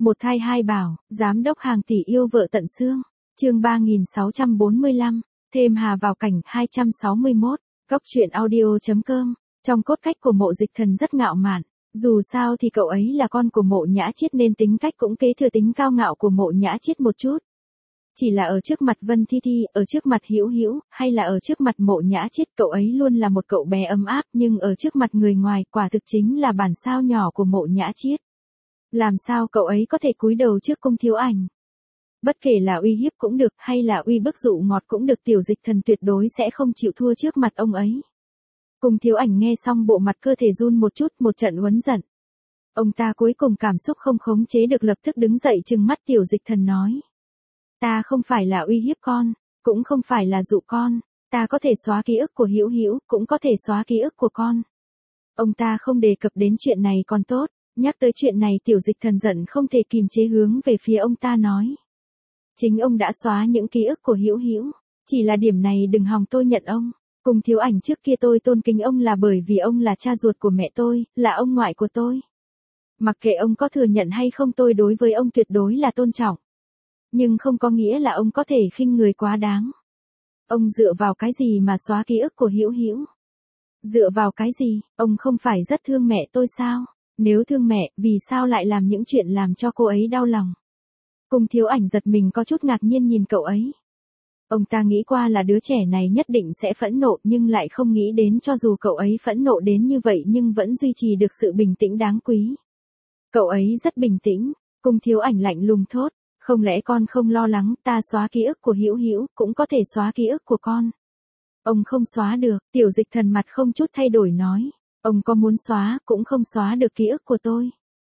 Một thai hai bảo, giám đốc hàng tỷ yêu vợ tận xương. Chương 3645, thêm Hà vào cảnh 261, Cóc truyện audio.com. Trong cốt cách của Mộ Dịch Thần rất ngạo mạn, dù sao thì cậu ấy là con của Mộ Nhã Chiết nên tính cách cũng kế thừa tính cao ngạo của Mộ Nhã Chiết một chút. Chỉ là ở trước mặt Vân Thi Thi, ở trước mặt Hữu Hữu, hay là ở trước mặt Mộ Nhã Chiết, cậu ấy luôn là một cậu bé ấm áp, nhưng ở trước mặt người ngoài, quả thực chính là bản sao nhỏ của Mộ Nhã Chiết. Làm sao cậu ấy có thể cúi đầu trước Cung Thiếu Ảnh? Bất kể là uy hiếp cũng được, hay là uy bức dụ ngọt cũng được, Tiểu Dịch Thần tuyệt đối sẽ không chịu thua trước mặt ông ấy. Cung Thiếu Ảnh nghe xong bộ mặt cơ thể run một chút, một trận uấn giận. Ông ta cuối cùng cảm xúc không khống chế được lập tức đứng dậy trừng mắt Tiểu Dịch Thần nói. Ta không phải là uy hiếp con, cũng không phải là dụ con, ta có thể xóa ký ức của Hữu Hữu, cũng có thể xóa ký ức của con. Ông ta không đề cập đến chuyện này còn tốt, nhắc tới chuyện này Tiểu Dịch Thần giận không thể kìm chế hướng về phía ông ta nói. Chính ông đã xóa những ký ức của Hữu Hữu, chỉ là điểm này đừng hòng tôi nhận ông. Cung Thiếu Ảnh trước kia tôi tôn kính ông là bởi vì ông là cha ruột của mẹ tôi, là ông ngoại của tôi. Mặc kệ ông có thừa nhận hay không, tôi đối với ông tuyệt đối là tôn trọng. Nhưng không có nghĩa là ông có thể khinh người quá đáng. Ông dựa vào cái gì mà xóa ký ức của Hữu Hữu? Dựa vào cái gì? Ông không phải rất thương mẹ tôi sao? Nếu thương mẹ, vì sao lại làm những chuyện làm cho cô ấy đau lòng? Cung Thiếu Ảnh giật mình có chút ngạc nhiên nhìn cậu ấy. Ông ta nghĩ qua là đứa trẻ này nhất định sẽ phẫn nộ, nhưng lại không nghĩ đến cho dù cậu ấy phẫn nộ đến như vậy nhưng vẫn duy trì được sự bình tĩnh đáng quý. Cậu ấy rất bình tĩnh. Cung Thiếu Ảnh lạnh lùng thốt. Không lẽ con không lo lắng, ta xóa ký ức của Hữu Hữu, cũng có thể xóa ký ức của con. Ông không xóa được, Tiểu Dịch Thần mặt không chút thay đổi nói. Ông có muốn xóa, cũng không xóa được ký ức của tôi.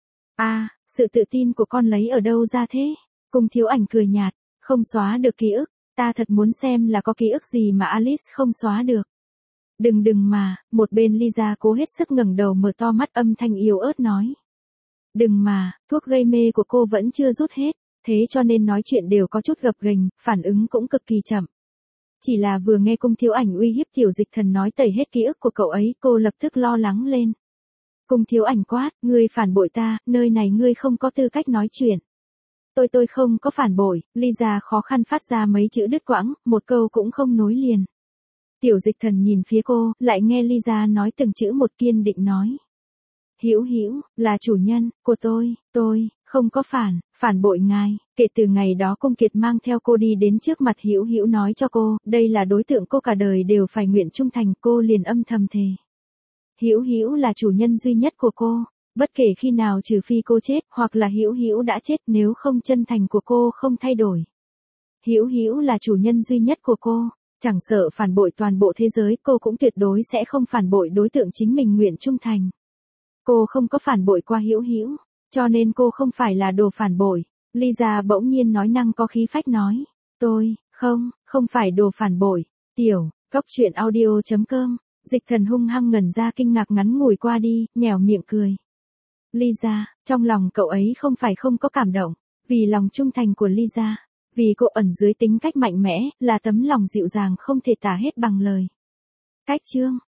Sự tự tin của con lấy ở đâu ra thế? Cung Thiếu Ảnh cười nhạt, không xóa được ký ức, ta thật muốn xem là có ký ức gì mà Alice không xóa được. Đừng mà, một bên Lisa cố hết sức ngẩng đầu mở to mắt âm thanh yếu ớt nói. Đừng mà, thuốc gây mê của cô vẫn chưa rút hết. Thế cho nên nói chuyện đều có chút gập ghềnh, phản ứng cũng cực kỳ chậm. Chỉ là vừa nghe Cung Thiếu Ảnh uy hiếp Tiểu Dịch Thần nói tẩy hết ký ức của cậu ấy, cô lập tức lo lắng lên. Cung Thiếu Ảnh quát, ngươi phản bội ta, nơi này ngươi không có tư cách nói chuyện. Tôi không có phản bội, Lisa khó khăn phát ra mấy chữ đứt quãng, một câu cũng không nối liền. Tiểu Dịch Thần nhìn phía cô, lại nghe Lisa nói từng chữ một, kiên định nói. Hữu Hữu, là chủ nhân của tôi không có phản bội ngài. Kể từ ngày đó Cung Kiệt mang theo cô đi đến trước mặt Hữu Hữu nói cho cô, đây là đối tượng cô cả đời đều phải nguyện trung thành, cô liền âm thầm thề. Hữu Hữu là chủ nhân duy nhất của cô, bất kể khi nào trừ phi cô chết, hoặc là Hữu Hữu đã chết, nếu không chân thành của cô không thay đổi. Hữu Hữu là chủ nhân duy nhất của cô, chẳng sợ phản bội toàn bộ thế giới, cô cũng tuyệt đối sẽ không phản bội đối tượng chính mình nguyện trung thành. Cô không có phản bội qua Hữu Hữu, cho nên cô không phải là đồ phản bội. Lisa bỗng nhiên nói năng có khí phách nói. Tôi, không phải đồ phản bội. Cóc truyện audio.com. Dịch Thần hung hăng ngẩn ra, kinh ngạc ngắn ngủi qua đi, nhẻo miệng cười. Lisa, trong lòng cậu ấy không phải không có cảm động, vì lòng trung thành của Lisa, vì cô ẩn dưới tính cách mạnh mẽ, là tấm lòng dịu dàng không thể tả hết bằng lời. Cách chương